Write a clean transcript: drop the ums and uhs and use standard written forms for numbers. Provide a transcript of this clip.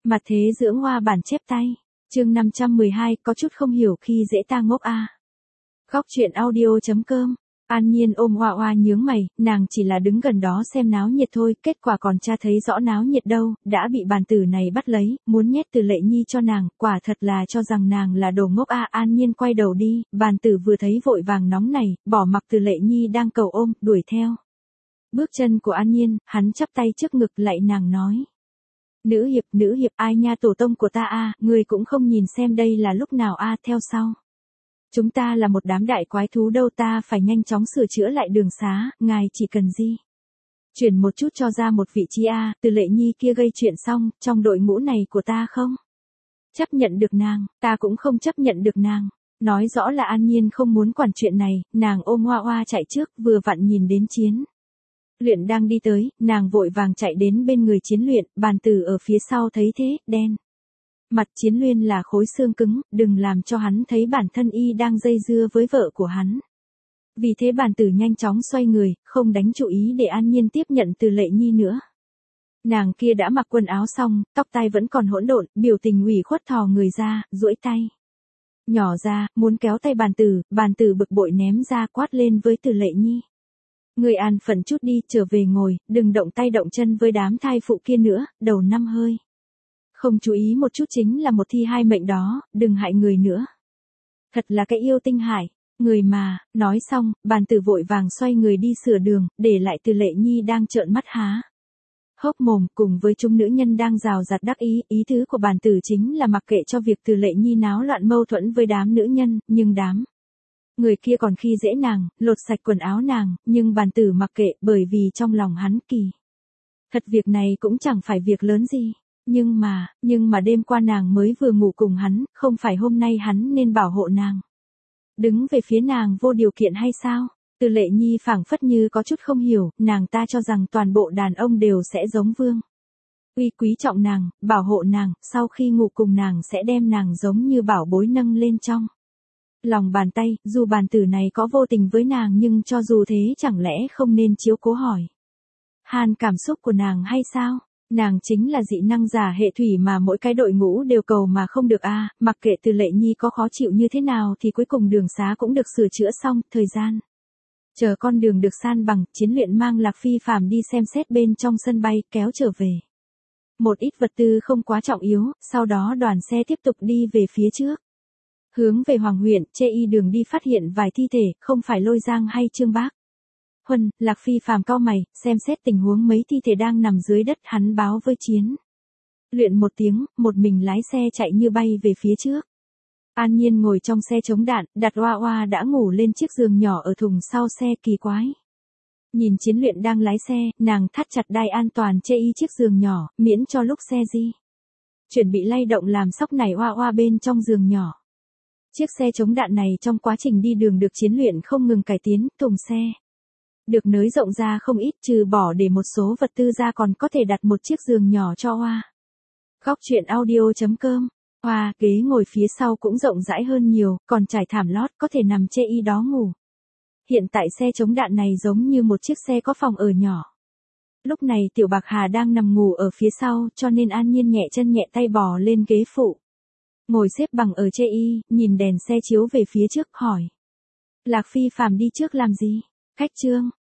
Mặt thế dưỡng hoa bản chép tay. Chương 512, có chút không hiểu khi dễ ta ngốc a. Góc truyện audio.com. An Nhiên ôm Hoa Hoa nhướng mày, nàng chỉ là đứng gần đó xem náo nhiệt thôi, kết quả còn cha thấy rõ náo nhiệt đâu, đã bị bàn tử này bắt lấy, muốn nhét Từ Lệ Nhi cho nàng, quả thật là cho rằng nàng là đồ ngốc a. An Nhiên quay đầu đi, bàn tử vừa thấy vội vàng nóng này, bỏ mặc Từ Lệ Nhi đang cầu ôm, đuổi theo. Bước chân của An Nhiên, hắn chắp tay trước ngực lạy nàng nói. Nữ hiệp, ai nha, tổ tông của ta a, người cũng không nhìn xem đây là lúc nào a, theo sau. Chúng ta là một đám đại quái thú đâu, ta phải nhanh chóng sửa chữa lại đường xá, ngài chỉ cần gì? Chuyển một chút cho ra một vị trí a, Từ Lệ Nhi kia gây chuyện xong, trong đội ngũ này của ta không chấp nhận được nàng, ta cũng không chấp nhận được nàng. Nói rõ là An Nhiên không muốn quản chuyện này, nàng ôm Hoa Hoa chạy trước, vừa vặn nhìn đến Chiến Luyện đang đi tới, nàng vội vàng chạy đến bên người Chiến Luyện, bàn tử ở phía sau thấy thế, đen mặt Chiến Luyện là khối xương cứng, đừng làm cho hắn thấy bản thân y đang dây dưa với vợ của hắn. Vì thế bàn tử nhanh chóng xoay người, không đánh chú ý để An Nhiên tiếp nhận Từ Lệ Nhi nữa. Nàng kia đã mặc quần áo xong, tóc tai vẫn còn hỗn độn, biểu tình ủy khuất thò người ra, duỗi tay nhỏ ra, muốn kéo tay bàn tử bực bội ném ra, quát lên với Từ Lệ Nhi. Người an phận chút đi, trở về ngồi, đừng động tay động chân với đám thai phụ kia nữa, đầu năm hơi không chú ý một chút chính là một thi hai mệnh đó, đừng hại người nữa. Thật là cái yêu tinh hại người mà. Nói xong, bàn tử vội vàng xoay người đi sửa đường, để lại Từ Lệ Nhi đang trợn mắt há hốc mồm, cùng với chúng nữ nhân đang rào rạt đắc ý. Ý tứ của bàn tử chính là mặc kệ cho việc Từ Lệ Nhi náo loạn mâu thuẫn với đám nữ nhân, nhưng đám người kia còn khi dễ nàng, lột sạch quần áo nàng, nhưng bàn tử mặc kệ, bởi vì trong lòng hắn kỳ thật việc này cũng chẳng phải việc lớn gì. Nhưng mà đêm qua nàng mới vừa ngủ cùng hắn, không phải hôm nay hắn nên bảo hộ nàng, đứng về phía nàng vô điều kiện hay sao? Từ Lệ Nhi phảng phất như có chút không hiểu, nàng ta cho rằng toàn bộ đàn ông đều sẽ giống Vương Uy quý trọng nàng, bảo hộ nàng, sau khi ngủ cùng nàng sẽ đem nàng giống như bảo bối nâng lên trong lòng bàn tay. Dù bàn tử này có vô tình với nàng, nhưng cho dù thế chẳng lẽ không nên chiếu cố hỏi han cảm xúc của nàng hay sao? Nàng chính là dị năng giả hệ thủy mà mỗi cái đội ngũ đều cầu mà không được a. Mặc kệ Từ Lệ Nhi có khó chịu như thế nào thì cuối cùng đường xá cũng được sửa chữa xong, thời gian chờ con đường được san bằng, Chiến Luyện mang Lạc Phi Phàm đi xem xét bên trong sân bay, kéo trở về một ít vật tư không quá trọng yếu, sau đó đoàn xe tiếp tục đi về phía trước, hướng về Hoàng huyện. Chê y đường đi phát hiện vài thi thể, không phải Lôi Giang hay Trương Bác Huân. Lạc Phi Phàm cau mày, xem xét tình huống mấy thi thể đang nằm dưới đất, hắn báo với Chiến Luyện một tiếng, một mình lái xe chạy như bay về phía trước. An Nhiên ngồi trong xe chống đạn, đặt Hoa Hoa đã ngủ lên chiếc giường nhỏ ở thùng sau xe, kỳ quái nhìn Chiến Luyện đang lái xe, nàng thắt chặt đai an toàn chê y chiếc giường nhỏ, miễn cho lúc xe di chuẩn bị lay động làm sóc nảy Hoa Hoa bên trong giường nhỏ. Chiếc xe chống đạn này trong quá trình đi đường được Chiến Luyện không ngừng cải tiến, thùng xe được nới rộng ra không ít, trừ bỏ để một số vật tư ra còn có thể đặt một chiếc giường nhỏ cho Hoa. Góc truyện audio.com. Hoa, ghế ngồi phía sau cũng rộng rãi hơn nhiều, còn trải thảm lót, có thể nằm chê y đó ngủ. Hiện tại xe chống đạn này giống như một chiếc xe có phòng ở nhỏ. Lúc này Tiểu Bạc Hà đang nằm ngủ ở phía sau, cho nên An Nhiên nhẹ chân nhẹ tay bò lên ghế phụ, ngồi xếp bằng ở chê y, nhìn đèn xe chiếu về phía trước, hỏi. Lạc Phi Phàm đi trước làm gì? Khách trương,